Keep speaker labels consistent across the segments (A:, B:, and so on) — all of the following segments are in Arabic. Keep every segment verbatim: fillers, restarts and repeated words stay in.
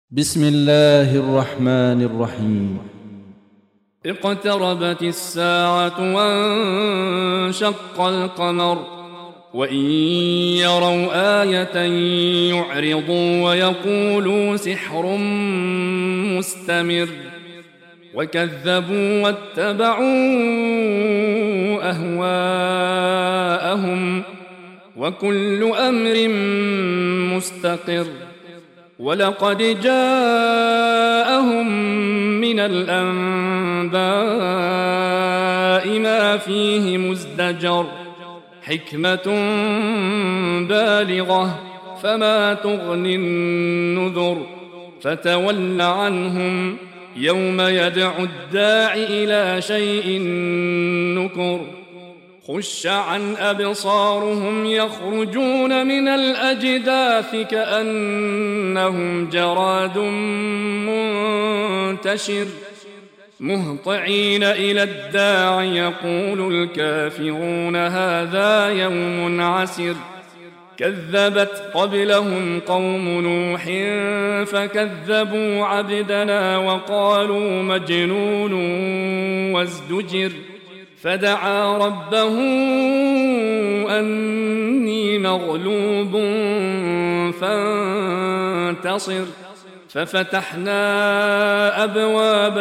A: بسم الله الرحمن الرحيم.
B: اقتربت الساعة وانشق القمر وإن يروا آية يعرضوا ويقولوا سحر مستمر وكذبوا واتبعوا أهواءهم وكل أمر مستقر. ولقد جاءهم من الأنباء ما فيه مزدجر حكمة بالغة فما تغني النذر. فتول عنهم يوم يدعو الداع إلى شيء نكر. خش عن أبصارهم يخرجون من الأجداث كأنهم جراد منتشر مهطعين إلى الداع يقول الكافرون هذا يوم عسر. كذبت قبلهم قوم نوح فكذبوا عبدنا وقالوا مجنون وازدجر. فدعا ربه أني مغلوب فانتصر. ففتحنا أبواب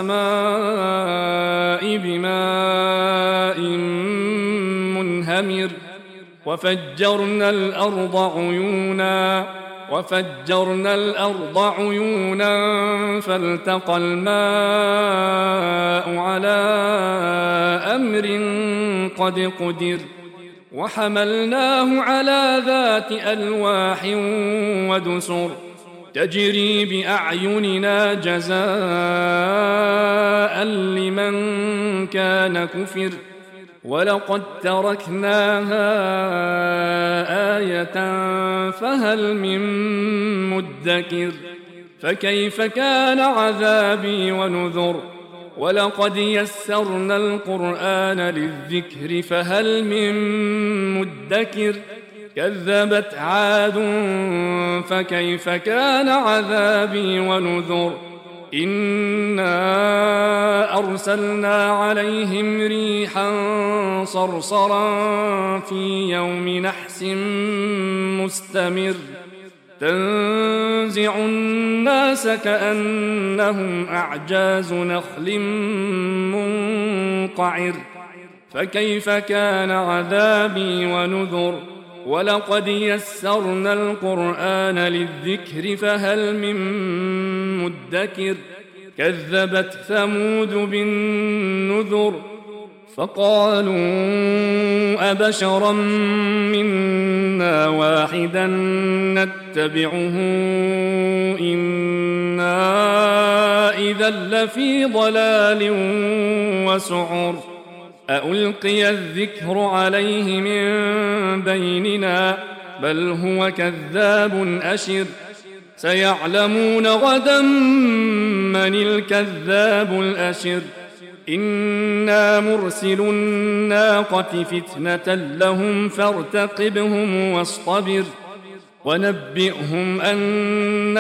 B: السماء بماء منهمر وفجرنا الأرض عيونا وفجرنا الأرض عيونا فالتقى الماء على أمر قد قدر. وحملناه على ذات ألواح ودسر تجري بأعيننا جزاء لمن كان كفر. ولقد تركناها آية فهل من مدكر. فكيف كان عذابي ونذر. ولقد يسرنا القرآن للذكر فهل من مدكر. كذبت عاد فكيف كان عذابي ونذر. إنا أرسلنا عليهم ريحا صرصرا في يوم نحس مستمر تنزع الناس كأنهم أعجاز نخل منقعر. فكيف كان عذابي ونذر. ولقد يسرنا القرآن للذكر فهل من مدكر. كذبت ثمود بالنذر فقالوا أبشرا منا واحدا نتبعه إنا إذا لفي ضلال وسعر. أألقي الذكر عليه من بيننا بل هو كذاب أشر. سيعلمون غدا من الكذاب الأشر. إنا مرسل الناقة فتنة لهم فارتقبهم واصطبر. ونبئهم أن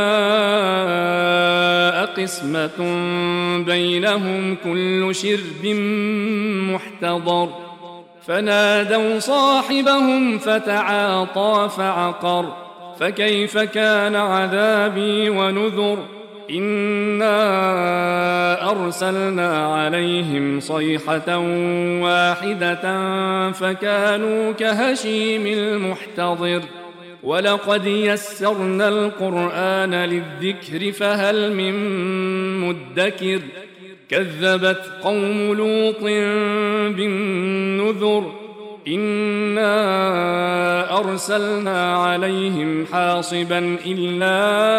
B: الماء قسمة بينهم كل شرب محتضر. فنادوا صاحبهم فتعاطى فعقر. فكيف كان عذابي ونذر. إنا أرسلنا عليهم صيحة واحدة فكانوا كهشيم المحتضر. ولقد يسرنا القرآن للذكر فهل من مدكر. كذبت قوم لوط بالنذر. إنا أرسلنا عليهم حاصبا إلا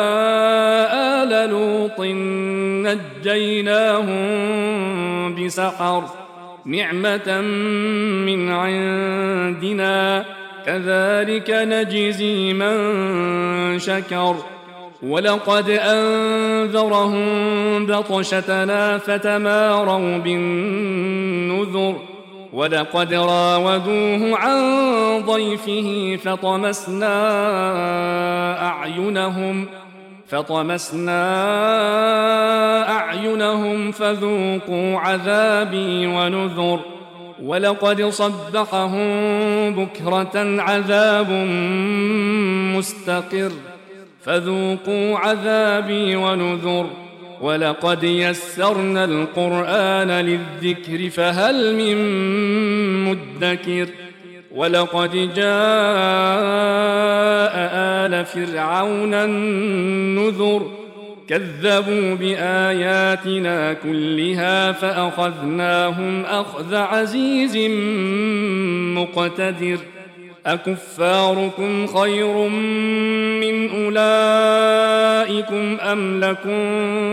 B: آل لوط نجيناهم بسحر نعمة من عندنا كذلك نجزي من شكر. ولقد أنذرهم بطشتنا فتماروا بالنذر. ولقد راودوه عن ضيفه فطمسنا أعينهم فطمسنا أعينهم فذوقوا عذابي ونذر ولقد صبحهم بكرة عذاب مستقر فذوقوا عذابي ونذر ولقد يسرنا القرآن للذكر فهل من مدكر ولقد جاء آل فرعون النذر كذبوا بآياتنا كلها فأخذناهم أخذ عزيز مقتدر أكفاركم خير من أولئكم أم لكم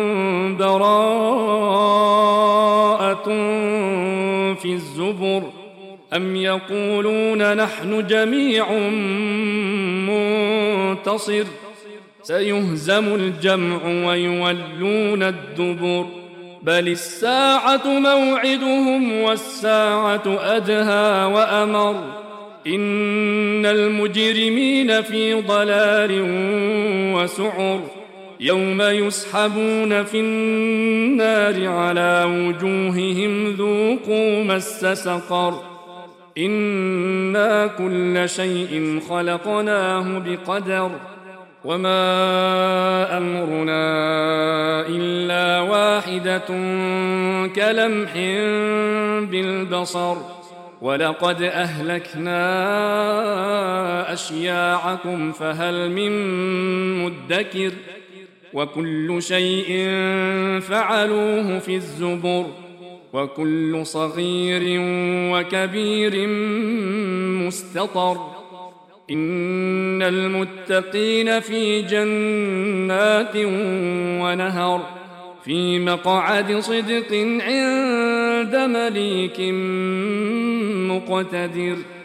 B: براءة في الزبر أم يقولون نحن جميع منتصر سيهزم الجمع ويولون الدبر بل الساعة موعدهم والساعة أدهى وأمر إن المجرمين في ضلال وسعر يوم يسحبون في النار على وجوههم ذوقوا مس سقر إنا كل شيء خلقناه بقدر وما أمرنا إلا واحدة كلمح بالبصر ولقد أهلكنا أشياعكم فهل من مدكر وكل شيء فعلوه في الزبر وكل صغير وكبير مستطر إن المتقين في جنات ونهر في مقعد صدق عند مليك مقتدر